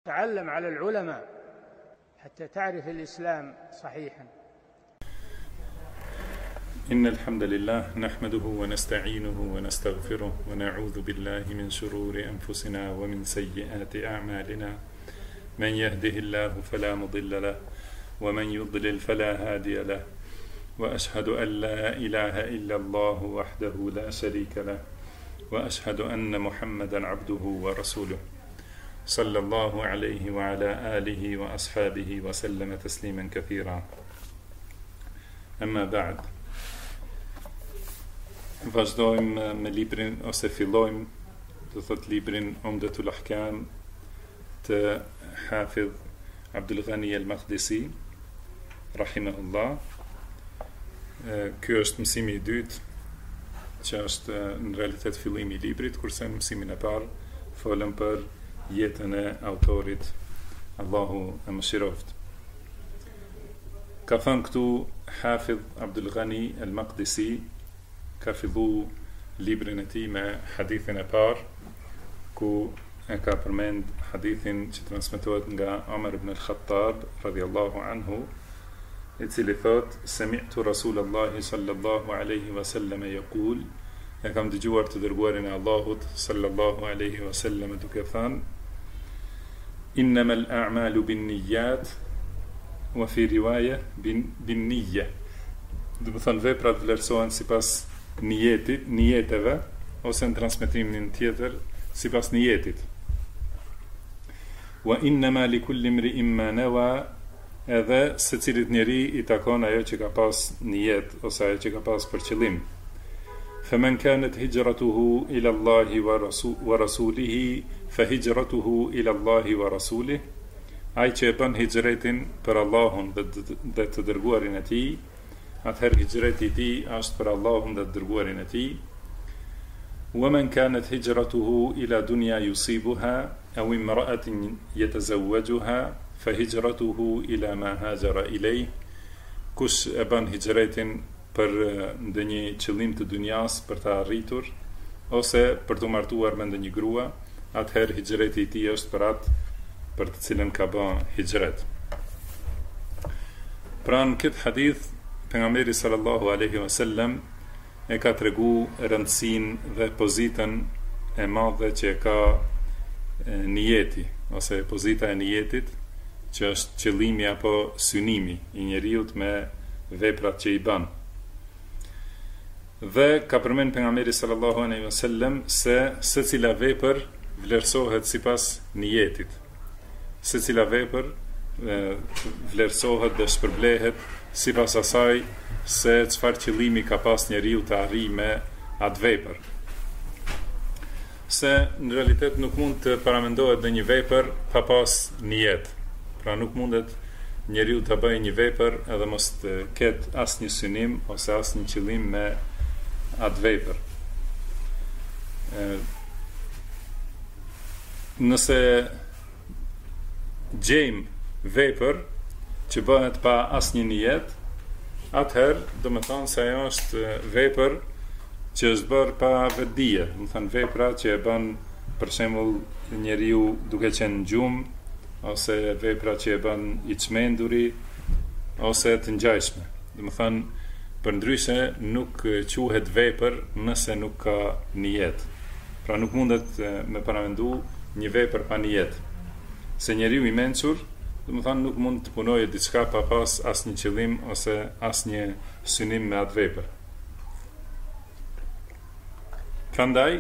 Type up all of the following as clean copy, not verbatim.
تعلم على العلماء حتى تعرف الإسلام صحيحا. إن الحمد لله نحمده ونستعينه ونستغفره ونعوذ بالله من شرور أنفسنا ومن سيئات أعمالنا. من يهده الله فلا مضل له ومن يضلل فلا هادي له، وأشهد أن لا إله إلا الله وحده لا شريك له، وأشهد أن محمدا عبده ورسوله صلى الله عليه وعلى آله وأصحابه وسلم تسليما كثيرا. أما بعد، vazhdojmë me librin, ose fillojmë, do thot librin Umdatul Ahkam të Hafidh Abdul Ghani al-Maqdisi rahimahullah. Ky është mësimi i dytë, që është në realitet fillimi i librit, kurse në mësimin e parë folëm për jetën e autorit, Allahu e mëshiroft. Ka thënë këtu Hafidh Abdul Ghani al-Maqdisi, ka fillu librin e tij me hadithin e parë, ku e ka përmend hadithin që transmetohet nga Umar ibn al-Khattab radhiyallahu anhu, i cili thot: "Sami'tu Rasulallahi sallallahu alaihi wasallam yaqul", e kam dëgjuar të dërguarin e Allahut sallallahu alaihi wasallam duke thënë: "Innamal a'malu binniyat wa fi riwaya binniyya", do të thonë veprat vlerësohen sipas nijeteve, ose në transmetimin tjetër sipas nijetit. Wa innama likulli imri'in ma nawa, edhe secilit njeri i takon ajo që ka pas nijet, ose ajo që ka pas për qëllim. Faman kanat hijratuhu ila Allahi wa rasulihi fa hijratuhu ila Allahi wa rasulih, ai që e bën hijretin për Allahun dhe të dërguarin e tij, atëherë hijreti i tij është për Allahun dhe të dërguarin e tij. Wa man kanat hijratuhu ila dunya yusibuha aw imra'atin yatazawwajuha fa hijratuhu ila ma hajara ilay, kush e bën hijretin për ndonjë qëllim të dunjas për ta arritur, ose për të martuar me ndonjë grua, atëherë hijreti i tij është për atë për të cilën ka bën hijret. Pra në këtë hadith pejgamberi sallallahu alaihi wasallam e ka tregu rëndësinë dhe pozitën e madhe që e ka niyeti, ose pozita e niyetit, që është qëllimi apo synimi i njeriut me veprat që i bën. Dhe ka përmend pejgamberi sallallahu alaihi wasallam se secila vepër vlerësohet sipas niyetit. Secila vepër vlerësohet dhe shpërblehet sipas asaj se çfarë qëllimi ka pas njeriu të arrijë me atë vepër. Se në realitet nuk mund të paramendohet në një vepër pa pas nijet. Pra nuk mundet njeriu të bëjë një vepër edhe mos të ketë asnjë synim ose asnjë qëllim me atë vepër. Nëse gjejmë vepër që bëhet pa asnjë nijet, atëherë do të thonë se ajo është vepër që është bërë pa vetdije, do të thonë vepra që e bën për shembull njeriu duke qenë në gjumë, ose vepra që e bën i çmenduri, ose të ngjajshme. Do të thonë përndryshe nuk quhet vepër nëse nuk ka nijet. Pra nuk mundet me paramendu një vepër pa nijet. Se njeriu i mençur, do të thonë nuk mund të punojë diçka pa pas asnjë qëllim ose asnjë synim me atë vepër. Prandaj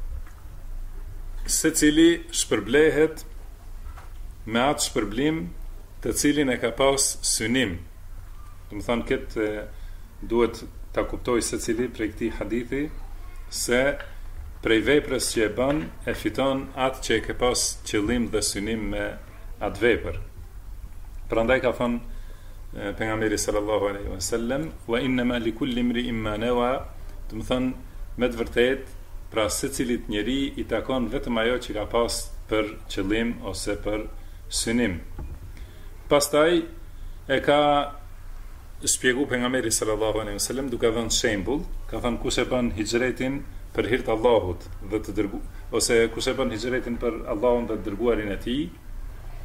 secili shpërblehet me atë shpërblim të cilin e ka pas synim. Do të thonë këtë duhet ta kuptoj secili prej këtij hadithi se prej veprës që e bën e fiton atë që e ka pas qëllim dhe synim me atë vepër. Prandaj ka thënë pejgamberi sallallahu alaihi wasallam: "Wa innama likulli imri'in ma nawa", do të thonë me të vërtetë pra secilit njeri i takon vetëm ajo që ka pas për qëllim ose për synim. Pastaj e ka shpjegu pejgamberi sallallahu alaihi wasallam duke dhënë shembull, ka thënë kush e bën hijretin për hir të Allahut dhe të ose kush e bën hijretin për Allahun dhe të dërguarin e tij,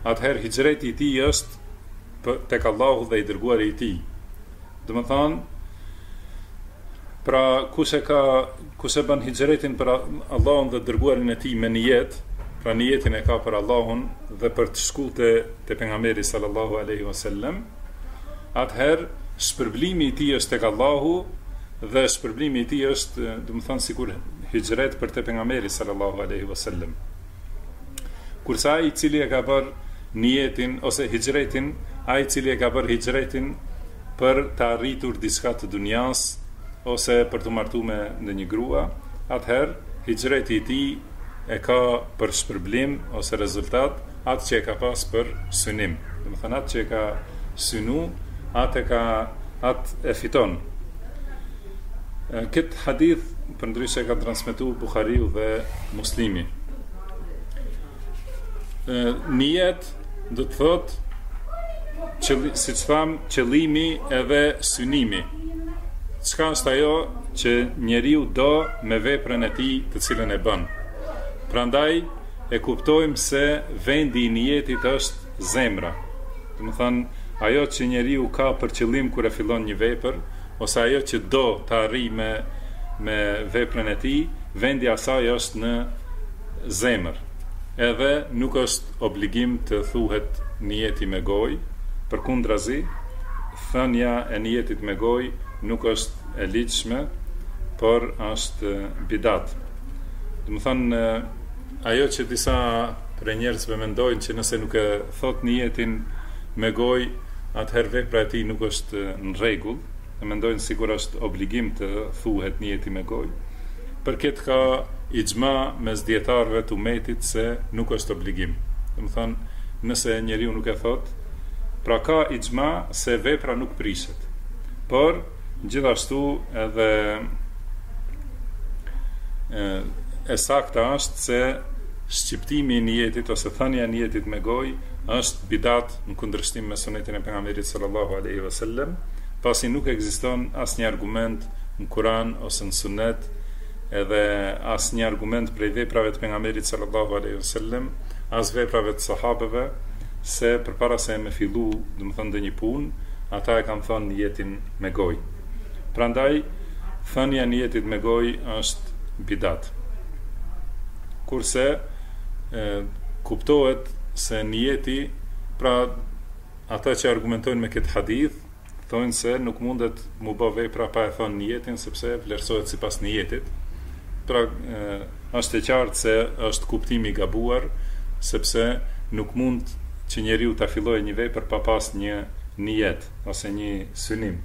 atëherë hijreti I tij është tek Allahu dhe I dërguari I tij. Do të thonë, pra kush e bën hijretin për Allahun dhe dërguarin e tij me nijet, pra niyetin e ka për Allahun dhe për të shkuar te pejgamberi sallallahu alaihi wasallam, atëherë shpërblimi I tij është tek Allahu dhe shpërblimi I tij është, do të thonë, sikur hijret për te pejgamberi sallallahu alaihi wasallam. Kurse ai I cili e ka bërë niyetin ose hijretin, ai I cili e ka bërë hijretin për të arritur diçka të dunjas ose për të martuar me ndonjë grua, atëherë hijreti I tij e ka për shpërblim ose rezultat atë që e ka pas për synim. Do të thonë atë që e ka synu, atë e fiton. Këtë hadith përndryshe ka transmetuar Buhariu dhe Muslimi. Nijet do të thotë, siç tham, qëllimi edhe synimi. Çka është ajo që njeriu do me veprën e tij të cilën e bën. Prandaj e kuptojmë se vendi I nijetit është zemra. Do të thonë, ajo që njeriu ka për qëllim kur e fillon një vepër, ose ajo që do të arrijë me veprën e tij, vendi I asaj është në zemër. Edhe nuk është obligim të thuhet nijeti me gojë, përkundrazi, thënia e nijetit me gojë nuk është e ligjshme, por është bidat. Do të thonë, ajo që disa prej njerëzve mendojnë që nëse nuk e thot nijetin me gojë, atëherë vepra e tij nuk është në rregull, e mendojnë sikur është obligim të thuhet nijeti me gojë. Për këtë ka ixhma mes dietarëve të umetit se nuk është obligim. Do të thonë, nëse njeriu nuk e thot, pra ka ixhma se vepra nuk prishet. Por gjithashtu edhe e sakta është se shqiptimi I nijetit ose thënia e nijetit me gojë është bidat në kundërshtim me sunetin e pejgamberit sallallahu alaihi wasallam, pasi nuk ekziston asnjë argument në Kur'an ose në sunet, edhe asnjë argument prej veprave të pejgamberit sallallahu alaihi wasallam, as veprave të sahabeve, se përpara se me fillu, do të thonë, ndonjë punë, ata e kanë thënë nijetin me gojë. Prandaj thënia e nijetit me gojë është bidat. Kurse kuptohet se nijeti, pra ata që argumentojnë me këtë hadith, thonë se nuk mundet mu bë vepra pa e thënë nijetin, sepse vlerësohet sipas nijetit. Pra është e qartë se është kuptimi I gabuar, sepse nuk mund që njeriu ta fillojë një vepër pa pas një nijet ose një synim.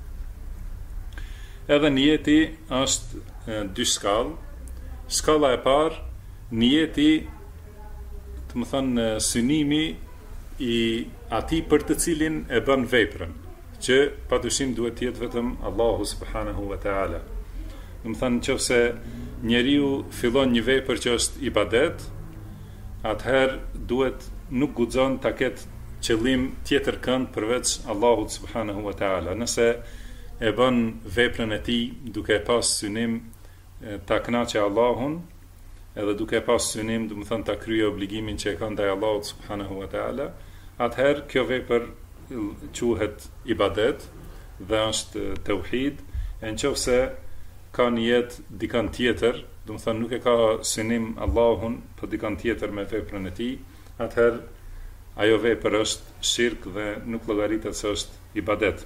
Edhe nijeti është dy skallë. Skalla e parë, nijeti, të më thënë, synimi I atij për të cilin e bën veprën, që padyshim duhet të jetë vetëm Allahu subhanahu wa taala. Do të thënë, nëse njeriu fillon një vepër që është ibadet, atëherë duhet nuk guxon ta ketë qëllim tjetër kënd përveç Allahut subhanahu wa taala. Nëse e bën veprën e tij duke pas synim ta kënaqë Allahun, edhe duke pas synim, do të thënë, ta kryejë obligimin që e ka ndaj Allahut subhanahu wa taala, atëherë kjo vepër quhet ibadet dhe është tauhid. E nëse ka nijet dikant tjetër, do të thënë nuk e ka synim Allahun, por dikant tjetër me veprën e tij, atëherë ajo vepër është shirk dhe nuk llogaritet se është ibadet.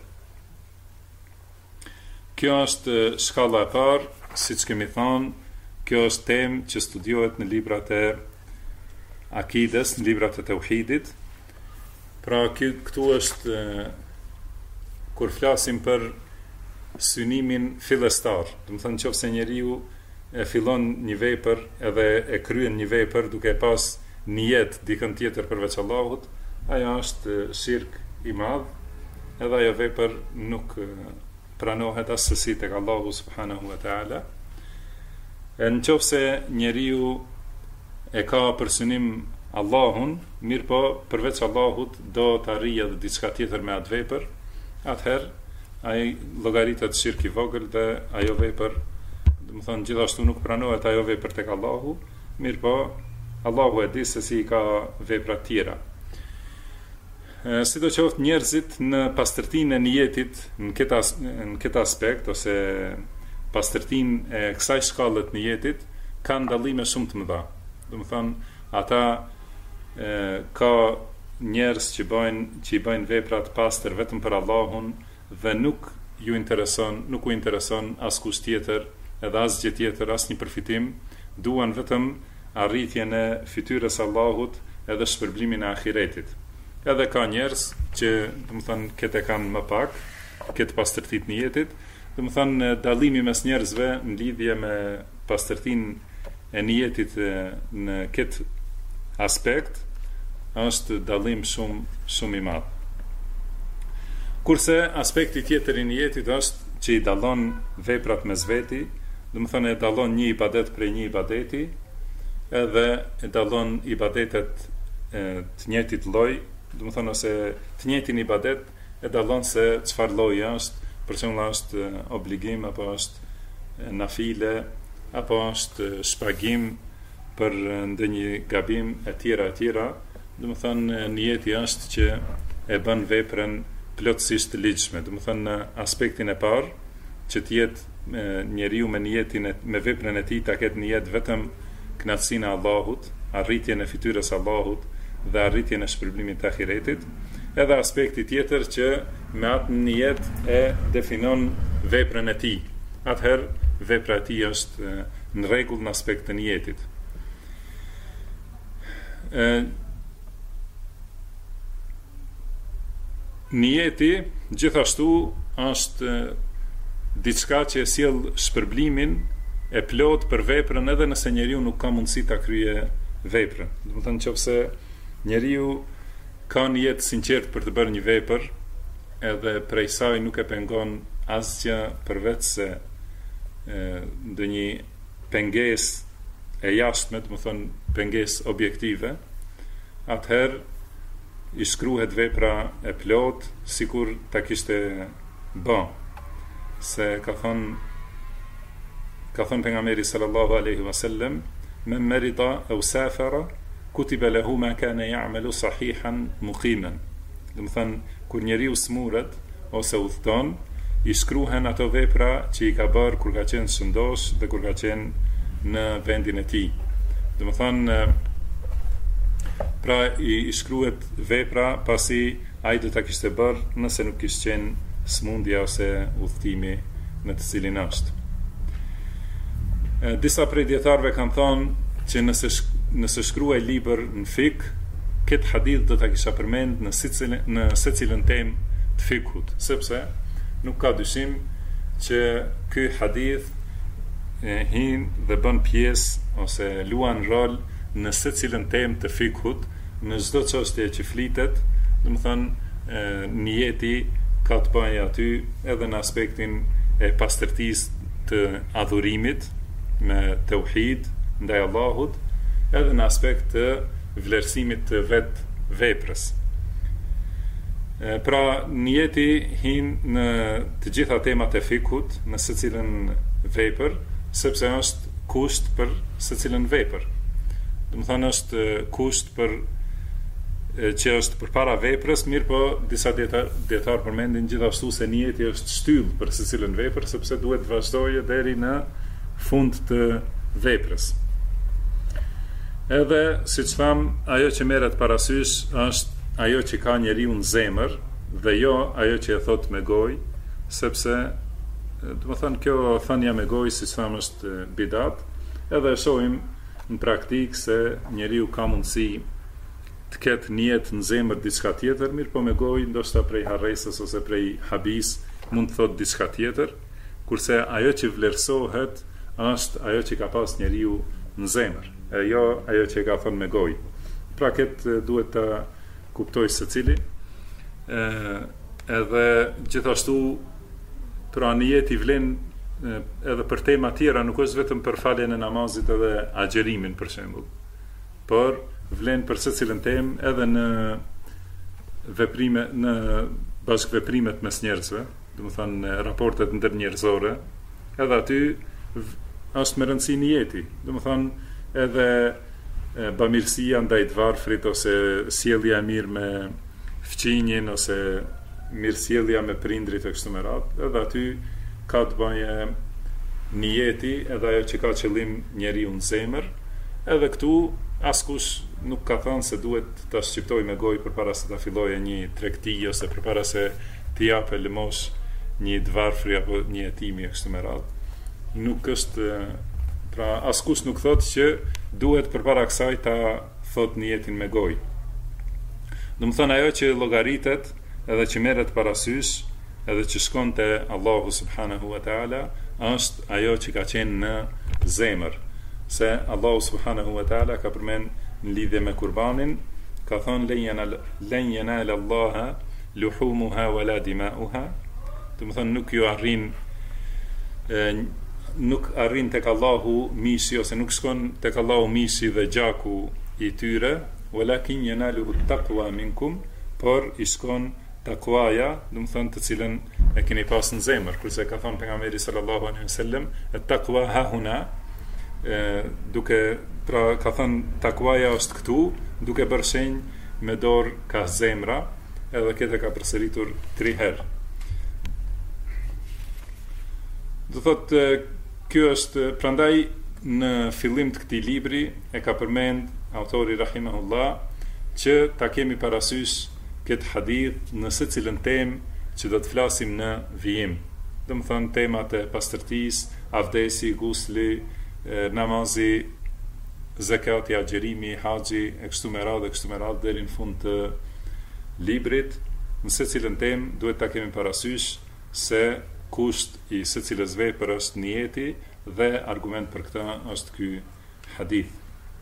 Kjo është shkalla e parë, siç kemi thënë, kjo është temë që studiohet në librat e akides, në librat e tauhidit. Pra këtu është kur flasim për synimin fillestar, do të thënë nëse njeriu e fillon një vepër edhe e kryen një vepër duke pas nijet dikën tjetër përveç Allahut, ajo është shirk I madh, edhe ajo vepër nuk pranohet as sësi tek Allahu subhanahu wa taala. Nëse njeriu e ka për synim Allahun, mirë po përveç Allahut do të arrijë edhe diçka tjetër me atë vepër, atëherë ai llogaritet shirk I vogël dhe ajo vepër, do të thonë, gjithashtu nuk pranohet ajo vepër tek Allahu, mirë po Allahu e di se si ka vepra tjera. Sidoqoftë njerëzit në pastërtinë e niyetit, në këtë aspekt ose pastërtinë e kësaj shkallët niyetit kanë dallime shumë të mëdha. Domethënë, ata ka njerëz që i bëjnë vepra të pastër vetëm për Allahun dhe nuk u intereson askush tjetër, edhe asgjë tjetër, asnjë përfitim, duan vetëm arritjen e fytyrës Allahut edhe shpërblimin e ahiretit. Edhe ka njerëz që, domethënë, këtë kanë më pak, këtë pastërtinë e niyetit. Domethënë, dallimi mes njerëzve në lidhje me pastërtinë e niyetit në këtë aspekt është dallim shumë i madh. Kurse aspekti tjetër i niyetit është që i dallon veprat mes veti, domethënë e dallon një ibadet prej një ibadeti, edhe e dallon ibadetet të njëjtit lloj, domethënë ose të njëjtin ibadet e dallon se çfarë lloji është, për shembull është obligim apo është nafile, apo është shpagim për ndonjë gabim e tjera. Domethënë niyeti është që e bën veprën plotësisht të ligjshme. Domethënë në aspektin e parë që të jetë njeriu me niyetin me veprën e tij ta ketë niyet vetëm kënaqësinë e Allahut, arritjen e fytyrës Allahut dhe arritjen e shpërblimit të ahiretit. Edhe aspekti tjetër që me atë nijet e definon veprën e tij. Atëherë vepra e tij është në rregull në aspekt të niyetit. Niyeti gjithashtu është diçka që e sjell shpërblimin e plot për veprën edhe nëse njeriu nuk ka mundësi ta kryejë veprën. Domethënë nëse njeriu ka nijet sinqert për të bërë një vepër, edhe prej saj nuk e pengon asgjë përveç se ndonjë pengesë e jashtme, domethënë pengesë objektive, atëherë i shkruhet vepra e plot sikur ta kishte bë. Se ka thënë pejgamberi sallallahu alaihi wasallam, men merida aw safara kutiba lahu ma kana ya'malu sahihan muqiman. Domethënë kur njeriu smuret ose udhton, i shkruhen ato vepra që i ka bërë kur ka qenë shëndosh dhe kur ka qenë në vendin e tij. Domethënë pra i shkruhet vepra pasi ai do ta kishte bërë nëse nuk kishte qenë smundja ose udhtimi në të cilin është. Disa prej dietarëve kanë thonë që nëse shkruaj libër në fik, këtë hadith do ta kisha përmend në secilën temë të fikut, sepse nuk ka dyshim që ky hadith hin dhe bën pjesë ose luan rol në secilën temë të fikut, në çdo çështje që flitet, domethënë niyeti ka të bëjë aty edhe në aspektin e pastërtisë të adhurimit me tauhid ndaj Allahut, edhe në aspekt të vlerësimit të vet veprës. Pra niyeti hin në të gjitha temat e fikut, në secilën vepër, sepse është kusht për secilën vepër. Domethënë është kusht për që është përpara veprës, mirë po disa dietar përmendin gjithashtu se niyeti është shtyllë për secilën vepër, sepse duhet të vazhdojë deri në fund të veprës. Edhe, siç tham, ajo që merret parasysh është ajo që ka njeriu në zemër dhe jo ajo që e thot me gojë, sepse domethënë kjo thënia me gojë, siç tham, është bidat, edhe e shohim në praktikë se njeriu ka mundësi të ketë niyet në zemër diçka tjetër, mirë po me gojë ndoshta prej harresës ose prej habis mund të thotë diçka tjetër, kurse ajo që vlerësohet është ajo që ka pas njeriu në zemër, e jo ajo që e ka thënë me gojë. Pra këtë duhet të kuptoj secili. Edhe gjithashtu pra niyeti vlen edhe për tema tjera, nuk është vetëm për faljen e namazit edhe agjerimin për shembull, por vlen për secilën temë edhe në veprime, në bashkëveprimet mes njerëzve, domethënë raportet ndërnjerëzore, edhe aty është me rëndësi niyeti, domethënë edhe bamirësia ndaj të varfrit ose sjellja e mirë me fqinjen ose mirësjellja me prindrit e kështu me radhë, edhe aty ka të bëjë niyeti, edhe ajo që ka qëllim njeriu në zemër, edhe këtu askush nuk ka thënë se duhet ta shqiptoj me gojë përpara se ta fillojë një tregti ose përpara se t'i japë lëmosh një dvarfri apo një hetimi e kështu me radhë. Nuk është, pra askush nuk thotë që duhet përpara kësaj ta thot niyetin me gojë. Do të thonë ajo që llogaritet edhe që merret parasysh edhe që shkon te Allahu subhanahu wa taala është ajo që ka qenë në zemër, se Allahu subhanahu wa taala ka përmend në lidhje me kurbanin, ka thonë len yanala Allaha luhumuha wala dima'uha, do të thonë nuk arrin tek Allahu mishi ose nuk shkon tek Allahu mishi dhe gjaku i tyre, walakin yanaluhu taqwa minkum, por i shkon takwaja, do të thonë të cilën e keni pas në zemër, kurse ka thënë pejgamberi sallallahu alaihi wasallam at-taqwa ha huna, pra ka thënë takwaja është këtu, duke bërë shenjë me dorë ka zemra, edhe këtë ka përsëritur 3 herë. Do thotë kjo është, prandaj në fillim të këtij libri e ka përmend autori rahimahullah që ta kemi parasysh këtë hadith në secilën temë që do të flasim në vijim. Do të thonë temat e pastërtisë, avdesi, gusli, namazi, zakati, agjerimi, haxhi e kështu me radhë deri në fund të librit. Në secilën temë duhet ta kemi parasysh se kusht i secilës vepër është niyeti dhe argument për këtë është ky hadith.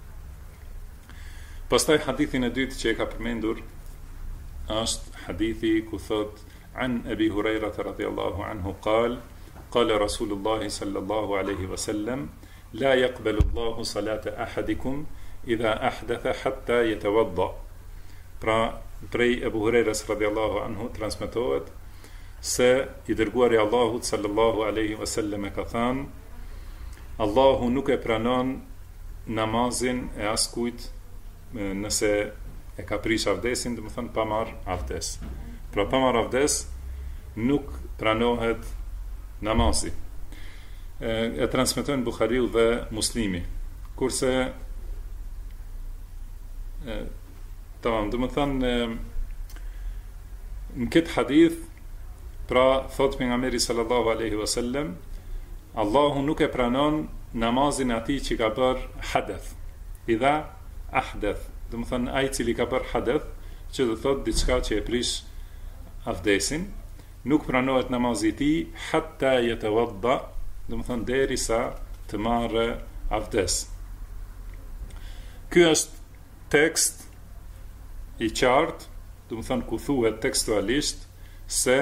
Pastaj hadithin e dytë që e ka përmendur është hadithi ku thot an Abi Huraira radhiyallahu anhu qala Rasulullah sallallahu alaihi wasallam la yaqbalu Allahu salata ahadikum idha ahdatha hatta yatawadda. Pra prej Abu Hurairas radhiyallahu anhu transmetohet se i dërguari Allahut sallallahu alaihi wasallam e ka thënë: Allahu nuk e pranon namazin e askujt nëse e ka prish avdesin, do të thonë pa marr avdes. Pra pa marr avdes nuk pranohet namazi. E transmetojnë Buhariu dhe Muslimi. Kurse tamam, do të thonë në këtë hadith, pra thot pejgamberi sallallahu alaihi wasallam, Allahu nuk e pranon namazin e atij që ka bër hadeth. Idha ahdath, do të thonë ai i cili ka bër hadeth, që do thotë diçka që e prish avdesin, nuk pranohet namazi i tij hatta yatawadda, do të thonë derisa të marrë avdes. Ky është tekst i qartë, do të thonë ku thuhet tekstualisht se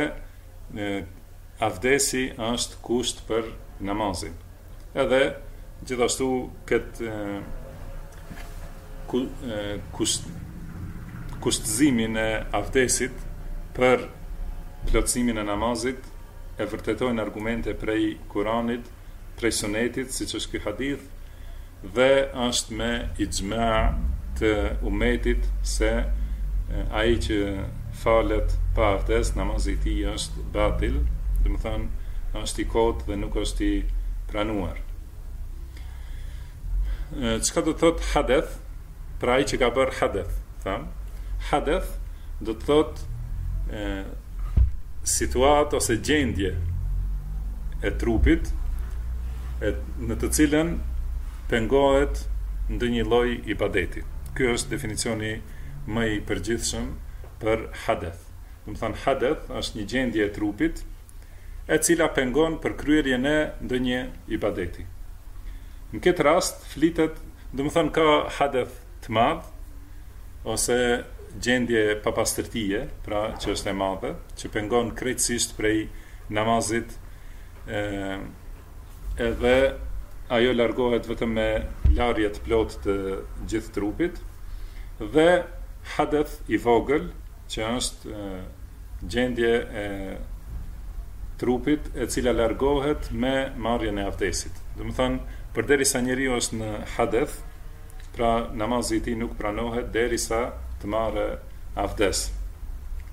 avdesi është kusht për namazin. Edhe gjithashtu këtë kushtëzimin e avdesit për plotësimin e namazit e vërtetojnë argumente prej Kuranit, prej Sunetit, siç është ky hadith, dhe është me ixhma të umetit se ai që falet pa avdes, namazi i tij është batil, do të thonë është i kotë dhe nuk është i pranuar. Çka do të thotë hadeth? Pra ai që ka bërë hadeth, tham, hadeth do të thotë situatë ose gjendje e trupit në të cilën pengohet ndonjë lloj ibadeti. Ky është definicioni më i përgjithshëm për hadeth. Do të thonë hadeth është një gjendje e trupit e cila pengon për kryerjen e ndonjë ibadeti. Në këtë rast flitet, do të thonë ka hadeth të madh ose gjendje papastërtie, pra që është e madhe, që pengon krejtësisht prej namazit, edhe ajo largohet vetëm me larje të plotë të gjithë trupit, dhe hadeth i vogël, që është gjendje e trupit e cila largohet me marrjen e avdesit. Do të thonë, përderisa njeriu është në hadeth, pra namazi i tij nuk pranohet derisa të marrë avdes.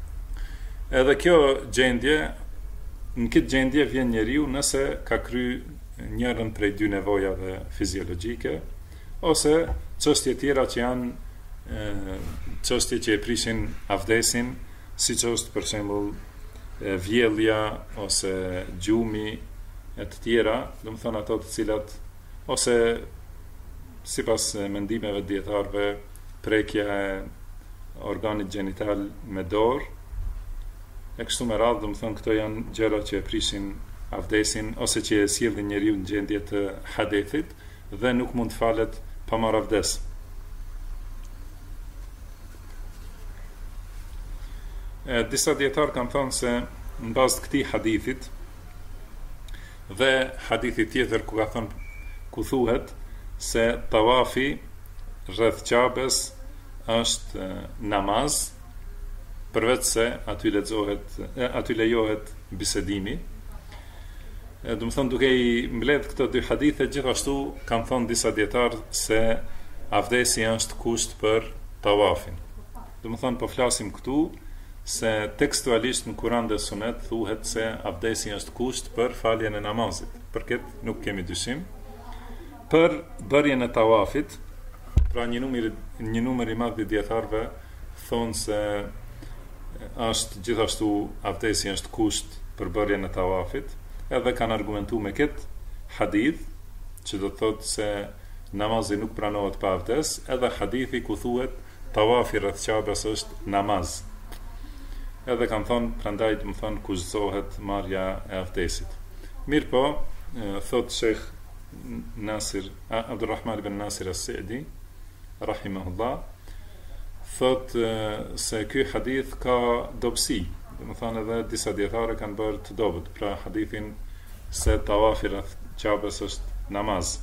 Edhe kjo gjendje, në këtë gjendje vjen njeriu nëse ka kry njërën prej dy nevojave fiziologjike, ose çështje tjera që janë çështje që e prishin avdesin, siç është për shembull vjellja ose gjumi e të tjera, domethënë ato të cilat ose sipas mendimeve të dietarëve prekja e organit gjenital me dorë e kështu me radhë, domethënë këto janë gjëra që e prishin avdesin ose që e sjellin njeriu në gjendje të hadethit dhe nuk mund të falet pa marrë avdes. Disa dietarë kanë thënë se në bazë të këtij hadithit dhe hadithi tjetër ku thuhet se tawafi rreth Ka'bes është namaz, përveç se aty lejohet bisedimi. Do të thonë, duke i mbledh këto dy hadithe, gjithashtu kanë thënë disa dietarë se avdesi është kusht për tawafin. Do të thonë, po flasim këtu se tekstualisht në Kur'an dhe Sunet thuhet se avdesi është kusht për faljen e namazit. Për këtë nuk kemi dyshim. Për bërjen e tawafit, pra një numër i madh i dietarëve thonë se është gjithashtu avdesi është kusht për bërjen e tawafit, edhe kanë argumentuar me këtë hadith, që do të thotë se namazi nuk pranohet pa avdes, edhe hadithi ku thuhet tawafi rreth Ka'bes është namaz. Edhe kanë thonë, prandaj do të thonë kushtohet marrja e avdesit. Mirë po, thot Sheikh Nasir Abdulrahman ibn Nasir as-Sa'di rahimahullah, thot se ky hadith ka dobësi. Do të thonë edhe disa dietarë kanë bërë të dobët pra hadithin se tawafi rreth Ka'bes është namaz.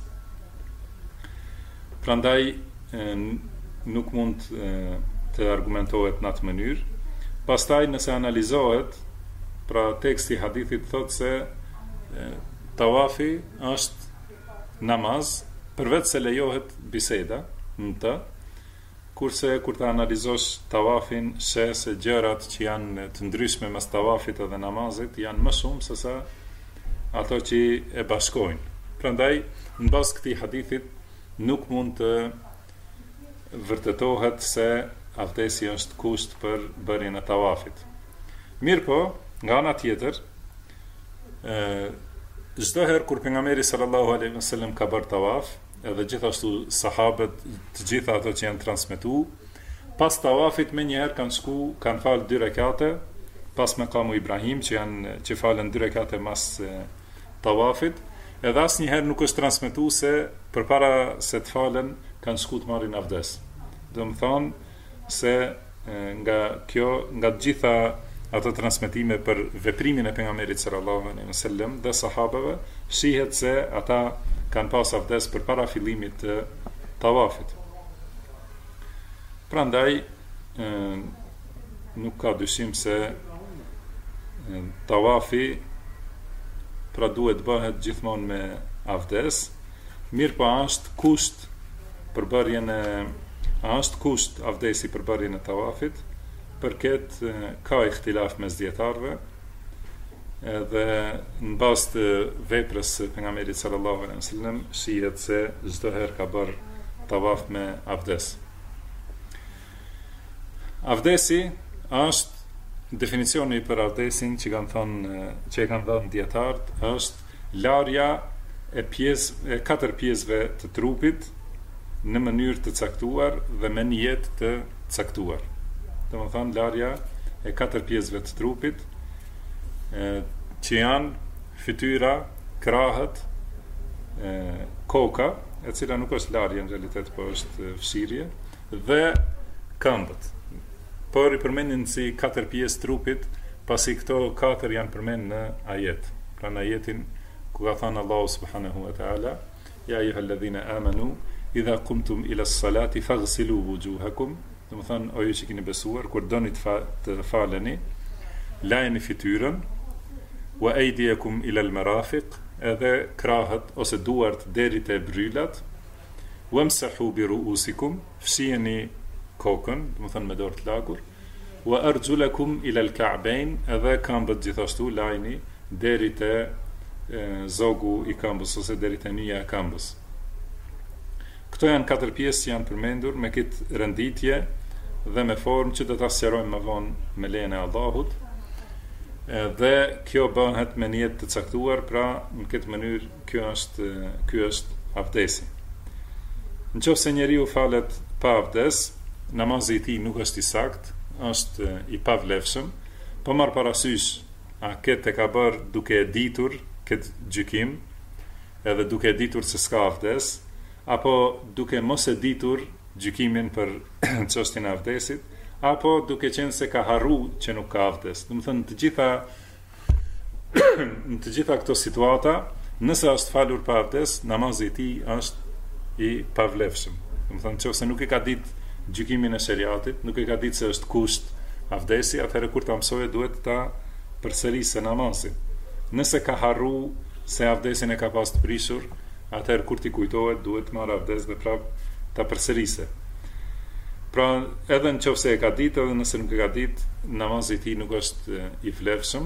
Prandaj nuk mund të argumentohet në atë mënyrë. Pastaj nëse analizohet, pra teksti i hadithit thot se tawafi është namaz, përveç se lejohet biseda në të, kurse kur të analizosh tawafin, sheh se gjërat që janë të ndryshme mes tawafit edhe namazit janë më shumë se sa ato që e bashkojnë. Prandaj, në bazë këtij hadithit nuk mund të vërtetohet se avdesi është kusht për bërjen e tawafit. Mirë po, nga ana tjetër, çdo herë kur pejgamberi sallallahu alaihi wasallam ka bërë tawaf, edhe gjithashtu sahabët, të gjitha ato që janë transmetuar, pas tawafit me njëherë kanë falë 2 rekate, pas makamu Ibrahim që falen 2 rekate mas tawafit, edhe asnjëherë nuk është transmetuar se përpara se të falen kanë shku të marrin avdes. Do të thonë se nga të gjitha ato transmetime për veprimin e pejgamberit sallallahu alaihi wasallam dhe sahabeve, shihet se ata kanë pas avdes përpara fillimit të tawafit. Prandaj nuk ka dyshim se tawafi pra duhet bëhet gjithmonë me avdes, mirë po është kusht për bërjen e është kusht avdesi për bërjen e tawafit, për këtë ka ihtilaf mes dietarëve, edhe në bazë të veprës së pejgamberit sallallahu alaihi wasallam shihet se çdo herë ka bërë tawaf me avdes. Avdesi është definicioni për avdesin që e kanë thënë dietarët, është larja e 4 pjesëve të trupit në mënyrë të caktuar dhe me nijet të caktuar. Domethënë larja e 4 pjesëve të trupit që janë fytyra, krahët, koka, e cila nuk është larje në realitet, po është fshirje, dhe këmbët. Por i përmendin si 4 pjesë trupit, pasi këto 4 janë përmendur në ajet. Pra në ajetin ku ka thënë Allahu subhanahu wa taala, ya ayyuhalladhina amanu idha qumtum ila as-salati faghsilu wujuhakum, do të thonë o ju që keni besuar, kur doni të faleni, lajeni fytyrën, wa aydiyakum ila al-marafiq, edhe krahët ose duart deri te brylat, wamsahu bi ru'usikum, fshiheni kokën, do të thonë me dorë të lagur, wa arjulakum ila al-ka'bayn, edhe këmbët gjithashtu lajni deri te zogu i këmbës ose deri te nyja e këmbës. Këto janë 4 pjesë që janë përmendur me këtë renditje dhe me formë që do ta sqarojmë më vonë me lejen e Allahut. Dhe kjo bëhet me niyet të caktuar, pra në këtë mënyrë ky është abdesi. Nëse njeriu falet pa abdes, namazi i tij nuk është i saktë, është i pavlefshëm, po marr parasysh a këtë e ka bërë duke e ditur këtë gjykim, edhe duke e ditur se s'ka abdes, apo duke mos e ditur gjykimin për çështjen e abdesit, apo duke qenë se ka harru që nuk ka abdes. Do të thënë në të gjitha këto situata, nëse është falur pa abdes, namazi i tij është i pavlefshëm. Do të thënë nëse nuk e ka ditë gjykimin e shariatit, nuk e ka ditë se është kusht abdesi, atëherë kur ta mësojë duhet ta përsërisë namazin. Nëse ka harru se abdesin e ka pas të prishur, atëherë kur t'i kujtohet duhet të marrë abdes dhe prap ta përsërisë. Pra, edhe nëse e ka ditë, edhe nëse nuk e ka ditë, namazi i tij nuk është i vlefshëm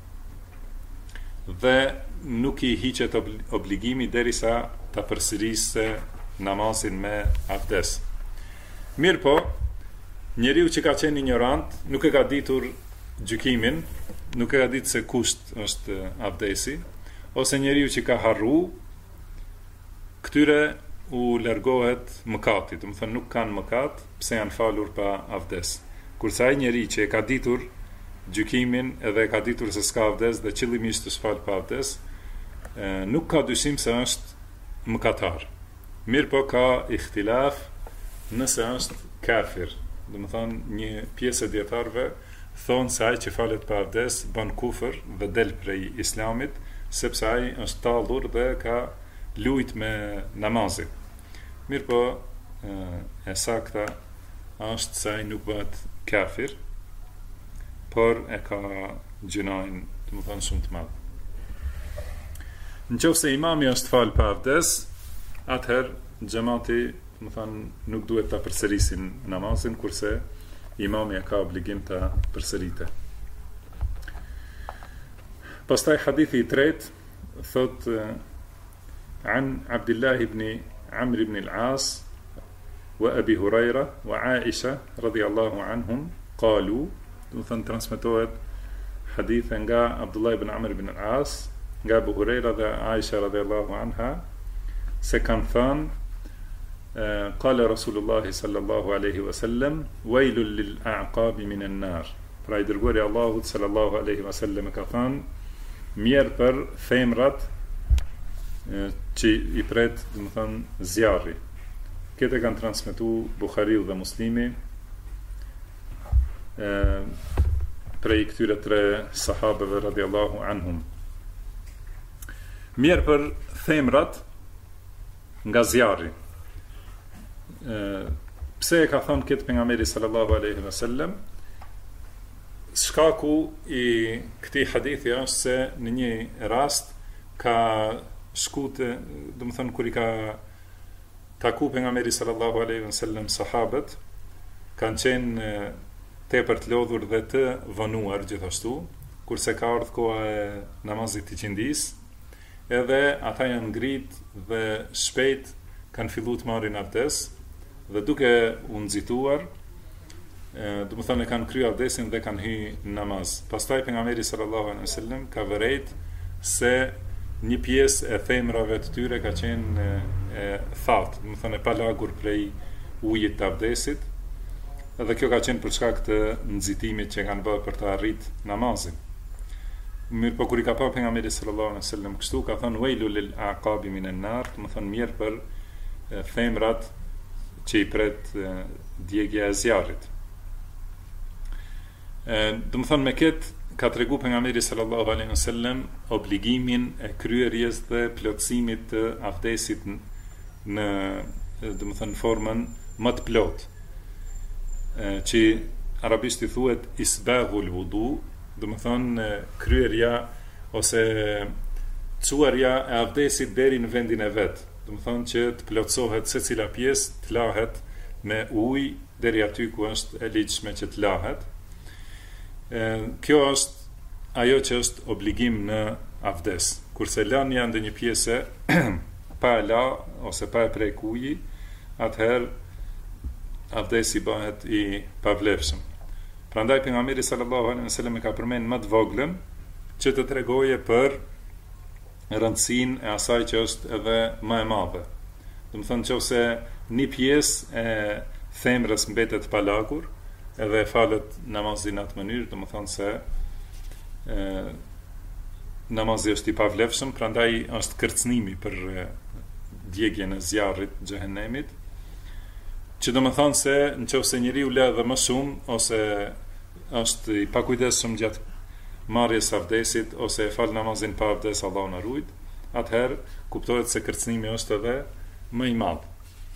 dhe nuk i hiqet obligimi derisa ta përsërisë namazin me abdes. Mirë po, njeriu që ka qenë ignorant, nuk e ka ditur gjykimin, nuk e ka ditë se kusht është abdesi, ose njeriu që ka harru, këtyre u largohet mëkati, do të thënë nuk kanë mëkat pse janë falur pa abdes. Kurse ai njeri që e ka ditur gjykimin edhe e ka ditur se s'ka abdes dhe qëllimisht të shfal pa abdes, nuk ka dyshim se është mëkatar. Mirë po ka ihtilaf nëse është kafir. Do të thonë një pjesë e dietarëve thonë se ai që falet pa abdes bën kufër dhe del prej islamit, sepse ai është tallur dhe ka lujt me namazin. Mirë po, e sakta është se ai nuk bëhet kafir, por e ka gjinajin, do të thonë shumë të madh. Nëse imami është fal pa abdes, atëherë xhamati, do të thonë, nuk duhet ta përsërisin namazin, kurse imami e ka obligim ta përsëritë. Pastaj hadithi i tretë thot عن عبد الله بن عمرو بن العاص وأبي هريرة وعائشة رضي الله عنهم قالوا مثلا transmetohet hadithe nga Abdullah ibn Amr ibn al-As, nga Abu Huraira dhe Aisha radhiyallahu anha, se kanë thënë qala Rasulullah sallallahu alaihi wasallam wailul lil a'qabi min an-nar. Pra i dërguari i Allahut sallallahu alaihi wasallam ka thënë mirë për femrat që i pret, do të thënë, zjarri. Këtë kanë transmetuar Buhariu dhe Muslimi prej këtyre 3 sahabeve radhiyallahu anhum. Mirë për femrat nga zjarri. Pse e ka thënë këtë pejgamberi sallallahu alaihi wasallam? Shkaku i këtij hadithi është se në një rast ka shkute, do të thënë kur i ka taku pejgamberi sallallahu alaihi wasallam sahabët, kanë qenë tepër të lodhur dhe të vonuar gjithashtu, kurse ka ardhur koha e namazit të qindis, edhe ata janë ngrit dhe shpejt kanë filluar të marrin abdes dhe duke u nxituar, do të thënë kanë kryer abdesin dhe kanë hyrë në namaz. Pastaj pejgamberi sallallahu alaihi wasallam ka vërejt se një pjesë e femrave të tyre ka qenë thatë, do të thënë pa lagur prej ujit të abdesit, edhe kjo ka qenë për shkak të nxitimit që kanë bërë për të arritë namazin. Mirë po kur i ka pa pejgamberi sallallahu alaihi wasallam kështu, ka thënë wailu lil aqabi min an-nar, do të thënë mirë për femrat që i pret djegja e zjarrit. Do të thënë me këtë ka tregu pejgamberi sallallahu alaihi wasallam obligimin e kryerjes dhe plotësimit të abdesit në, do të thënë, formën më të plotë, që arabisht i thuhet isbaghul wudu, do të thënë kryerja ose çuarja e abdesit deri në vendin e vet, do të thënë që të plotësohet secila pjesë, të lahet me ujë deri aty ku është e ligjshme që të lahet. Kjo është ajo që është obligim në avdes. Kurse lënia ndonjë pjese pa e la ose pa e prek uji, atëherë avdesi bëhet i pavlefshëm. Prandaj pejgamberi sallallahu alaihi wasallam e ka përmend më të voglën që të tregojë për rëndësinë e asaj që është edhe më e madhe. Do të thonë nëse një pjesë e themrës mbetet pa lagur, edhe e falet namazin në atë mënyrë, do të thonë se namazi është i pavlefshëm, prandaj është kërcënimi për djegjen e zjarrit xhehenemit, që do të thonë se nëse njeriu lë edhe më shumë ose është i pakujdesshëm gjatë marrjes së avdesit ose e fal namazin pa avdes, Allahu na ruaj, atëherë kuptohet se kërcënimi është edhe më i madh.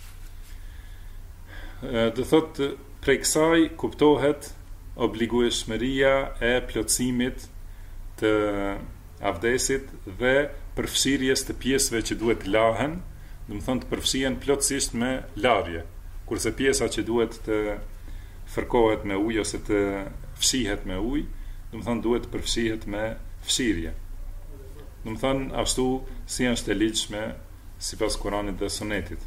Do thotë prej kësaj kuptohet obligueshmëria e plotësimit të avdesit dhe përfshirjes të pjesëve që duhet lahen, do të thonë të përfshihen plotësisht me larje, kurse pjesa që duhet të fërkohet me ujë ose të fshihet me ujë, do të thonë duhet të përfshihet me fshirje. Do të thonë ashtu si është e ligjshme sipas Kuranit dhe Sunetit.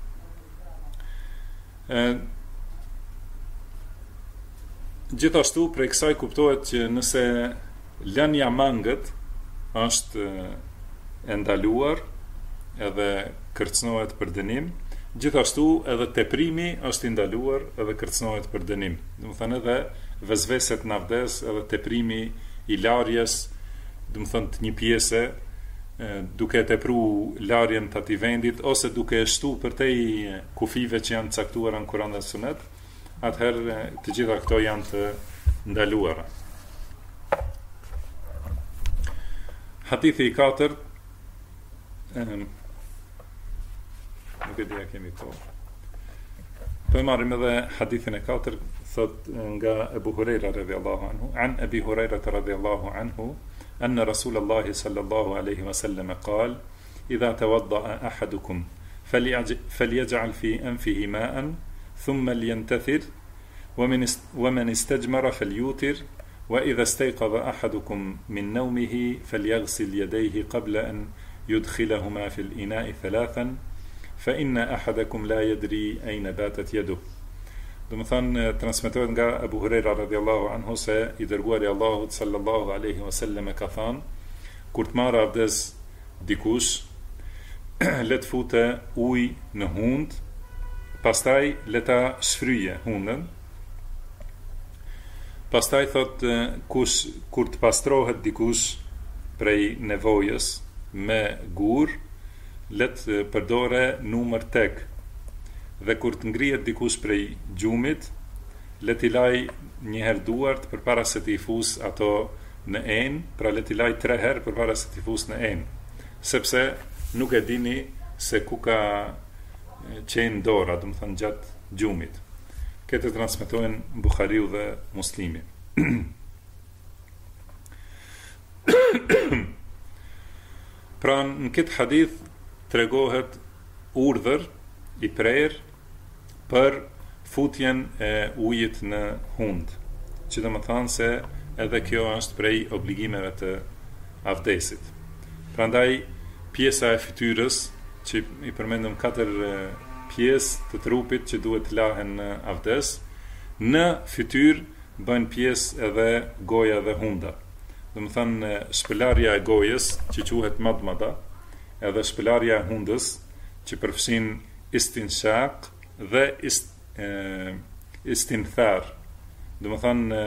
Gjithashtu prej kësaj kuptohet që nëse lënia mangët është e ndaluar edhe kërcënohet për dënim, gjithashtu edhe teprimi është i ndaluar edhe kërcënohet për dënim. Do të thonë edhe vezveset në avdes edhe teprimi i larjes, do të thonë një pjese duke tepru larjen të atij vendit ose duke shtu përtej kufive që janë caktuara në Kur'an dhe Sunet, atëherë të gjitha këto janë të ndaluara. Hadithi i 4, nuk e dia kemi kohë. Po marrim edhe hadithin e 4, thot nga Abu Huraira radhiyallahu anhu, an Abi Huraira radhiyallahu anhu, anna Rasulullah sallallahu alaihi wasallam قال: إذا توضأ أحدكم فليجعل في أنفه ماء ثم لينتثر ومن استجمر فليوتر وإذا استيقظ أحدكم من نومه فليغسل يديه قبل أن يدخلهما في الإناء ثلاثا فإن أحدكم لا يدري أين باتت يده. Do të thonë transmetohet nga Abu Huraira radhiyallahu anhu se i dërguari i Allahut sallallahu alaihi wasallam ka thënë, kur të marrë avdes dikush, le të fute ujë në hund, pastaj le ta shfryje hundën. Pastaj thot kush kur të pastrohet dikush prej nevojës me gur, le të përdore numër tek. Dhe kur të ngrihet dikush prej gjumit, le t'i laj një herë duart përpara se t'i fus ato në enë, pra le t'i laj 3 herë përpara se t'i fus në enë, sepse nuk e dini se ku ka qenë dora, do të thënë gjatë gjumit. Këtë transmetojnë Buhariu dhe Muslimi. Pra në këtë hadith tregohet urdhër i prerë për futjen e ujit në hund, që do të thonë se edhe kjo është prej obligimeve të avdesit. Prandaj pjesa e fytyrës, që i përmendëm 4 pjesë të trupit që duhet të lahen në avdes, në fytyrë bën pjesë edhe goja dhe hunda. Do të thonë shpëlarja e gojës, që quhet madmada, edhe shpëlarja e hundës, që përfshin istinshaq dhe istinthar. Do të thonë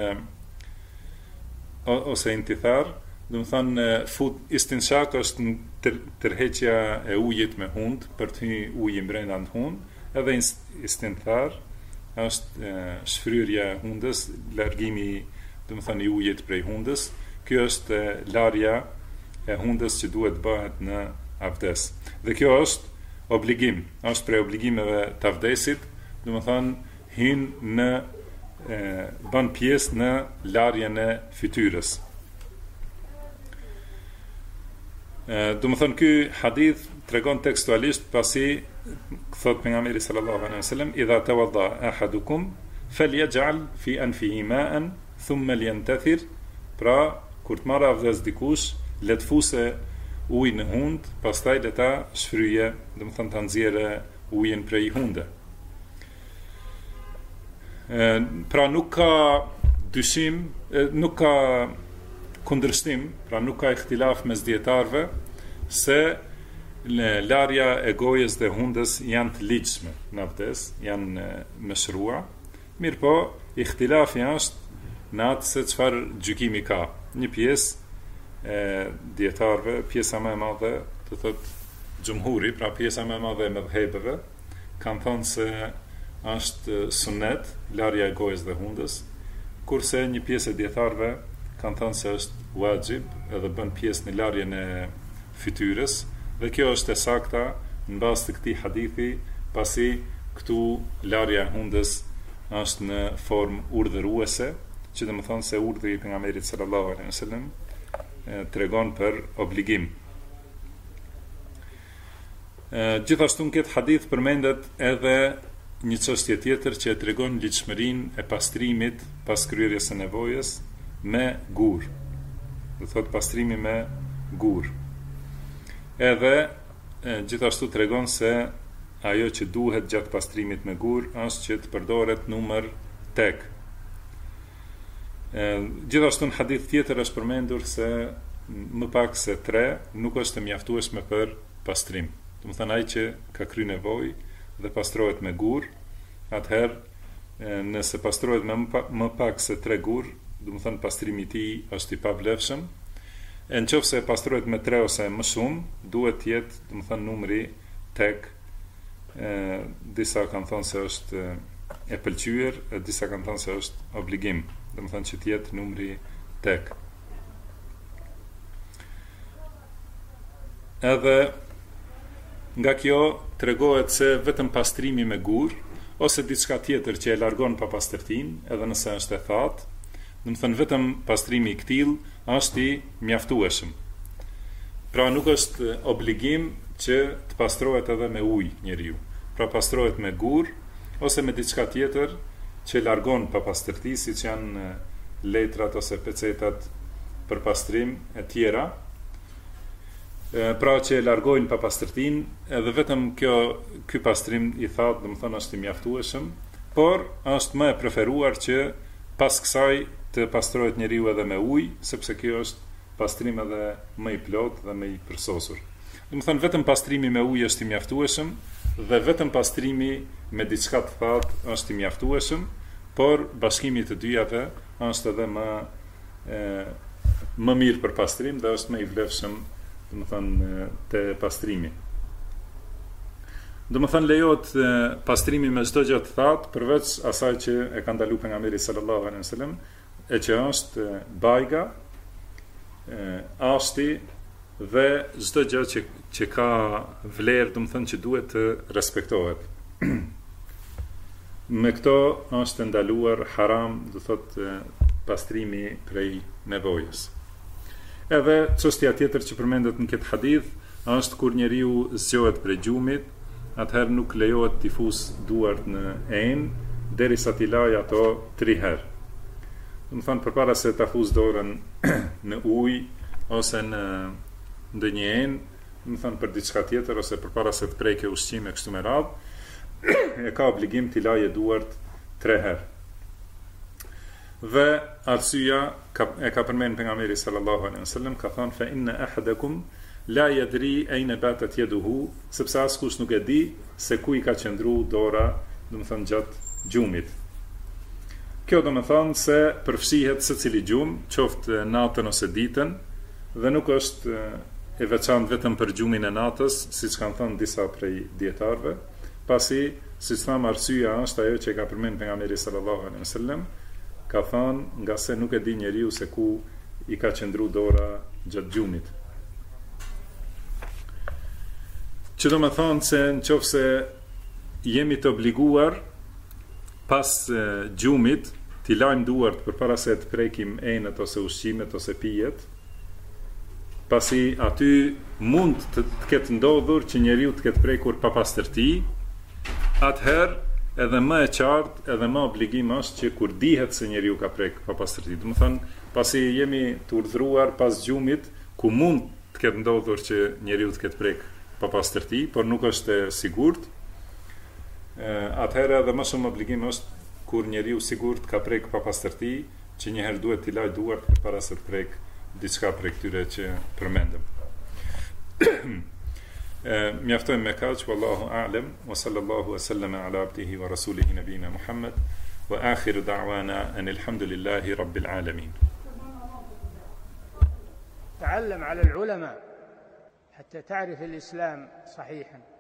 ose intithar, do të thonë istinshaq është tërheqja e ujit me hund për të hyrë uji brenda në hund, edhe istinthar është shfryrja e hundës, largimi, do të thonë i ujit prej hundës. Kjo është larja e hundës që duhet bëhet në avdes. Dhe kjo është obligim, është prej obligimeve të avdesit, do të thonë hyn në bën pjesë në larjen e fytyrës. Do të thonë ky hadith tregon tekstualisht pasi thot pejgamberi sallallahu alaihi wasallam idha tawadda ahadukum falyaj'al fi anfihi ma'an thumma liyantathir, pra kur të marrë avdhes dikush, le të fuse ujë në hund, pastaj le ta shfryje, do të thonë ta nxjerrë ujin prej hunde. Pra nuk ka dyshim, nuk ka kundërshtim, pra nuk ka ihtilaf mes dietarëve se larja e gojës dhe hundës janë të ligjshme në abdes, janë meshrua. Mirë po, ihtilafi është në atë se çfarë gjykimi ka. Një pjesë e dietarëve, pjesa më e madhe, do thotë xhumhuri, pra pjesa më e madhe e mëdhëbeve, kanë thënë se është sunnet larja e gojës dhe hundës, kurse një pjesë e dietarëve kanë thënë se është wajib, edhe bën pjesë në larjen e fytyrës, dhe kjo është e sakta në bazë të këtij hadithi, pasi këtu larja e hundës është në formë urdhëruese, që do të thonë se urdhri i pejgamberit sallallahu alaihi wasallam tregon për obligim. Gjithashtu në këtë hadith përmendet edhe një çështje tjetër që tregon ligjshmërinë e pastrimit pas kryerjes së nevojës me gur. Do thotë pastrimi me gur. Edhe gjithashtu tregon se ajo që duhet gjatë pastrimit me gur është që të përdoret numër tek. Gjithashtu në hadith tjetër është përmendur se më pak se 3 nuk është e mjaftueshme për pastrim. Do të thonë ai që ka kryer nevojë dhe pastrohet me gur, atëherë nëse pastrohet me më pak se 3 gur, do të thonë pastrimi i tij është i pavlefshëm. E nëse pastrohet me 3 ose më shumë, duhet të jetë, do të thonë numri tek. Disa kanë thënë se është e pëlqyer, e disa kanë thënë se është obligim, do të thonë që të jetë numri tek. Edhe nga kjo tregohet se vetëm pastrimi me gur ose diçka tjetër që e largon papastërtinë, edhe nëse është e thatë, do të thënë vetëm pastrimi i këtill është i mjaftueshëm. Pra nuk është obligim që të pastrohet edhe me ujë njeriu. Pra pastrohet me gur ose me diçka tjetër që largon papastërti, siç janë letrat ose pecetat për pastrim e tjera. Pra që largojnë papastërtinë, edhe vetëm ky pastrim i thatë, do të thonë është i mjaftueshëm, por është më e preferuar që pas kësaj të pastrohet njeriu edhe me ujë, sepse kjo është pastrim edhe më i plotë dhe më i përsosur. Do të thonë vetëm pastrimi me ujë është i mjaftueshëm dhe vetëm pastrimi me diçka të thatë është i mjaftueshëm, por bashkimi të dyjave është edhe më mirë për pastrim dhe është më i vlefshëm, do të thonë te pastrimi. Do të thonë lejohet pastrimi me çdo gjë të thatë përveç asaj që e ka ndaluar pejgamberi sallallahu alaihi wasallam, e që është bajga, ashti dhe çdo gjë që ka vlerë, do të thonë që duhet të respektohet. Me këto është ndaluar haram, do thotë pastrimi prej nevojës. Edhe çështja tjetër që përmendet në këtë hadith është kur njeriu zgjohet prej gjumit, atëherë nuk lejohet t'i fusë duart në enë derisa t'i lajë ato 3 herë. Do të thonë përpara se ta fusë dorën në ujë ose në ndonjë enë, do të thonë për diçka tjetër ose përpara se të prejke ushqim e kështu me radhë, e ka obligim t'i lajë duart 3 herë. Dhe arsyeja e ka përmendur pejgamberi sallallahu alaihi wasallam, ka thënë fa inna ahadakum la yadri ayna batat yaduhu, sepse askush nuk e di se ku i ka qëndruar dora, do të thonë gjatë gjumit. Kjo do të thonë se përfshihet secili gjumë, qoftë natën ose ditën, dhe nuk është e veçantë vetëm për gjumin e natës, siç kanë thënë disa prej dietarëve, pasi siç thamë arsyeja është ajo që ka përmendur pejgamberi sallallahu alaihi wasallam, ka thënë nga se nuk e di njeriu se ku i ka qëndruar dora gjatë gjumit. Që do me thonë se nëse jemi të obliguar pas gjumit t'i lajmë duart përpara se të prekim enët ose ushqimet ose pijet, pasi aty mund të ketë ndodhur që njeriu të ketë prekur papastërti, atëherë edhe më e qartë, edhe më obligim është që kur dihet se njeriu ka prek papastërti. Do të thonë, pasi jemi të urdhëruar pas gjumit ku mund të ketë ndodhur që njeriu të ketë prek papastërti, por nuk është e sigurt, atëherë edhe më shumë obligim është kur njeriu sigurt ka prek papastërti, që njëherë duhet t'i lajë duart para se të prek diçka prej këtyre që përmendëm. Mjaftojmë me kaq, wallahu a'lam, wa sallallahu wa sallama ala abdihi wa rasulihi nabina Muhammad, wa akhiru da'wana anil hamdulillahi rabbil alamin. تعلم على العلماء حتى تعرف الإسلام صحيحا.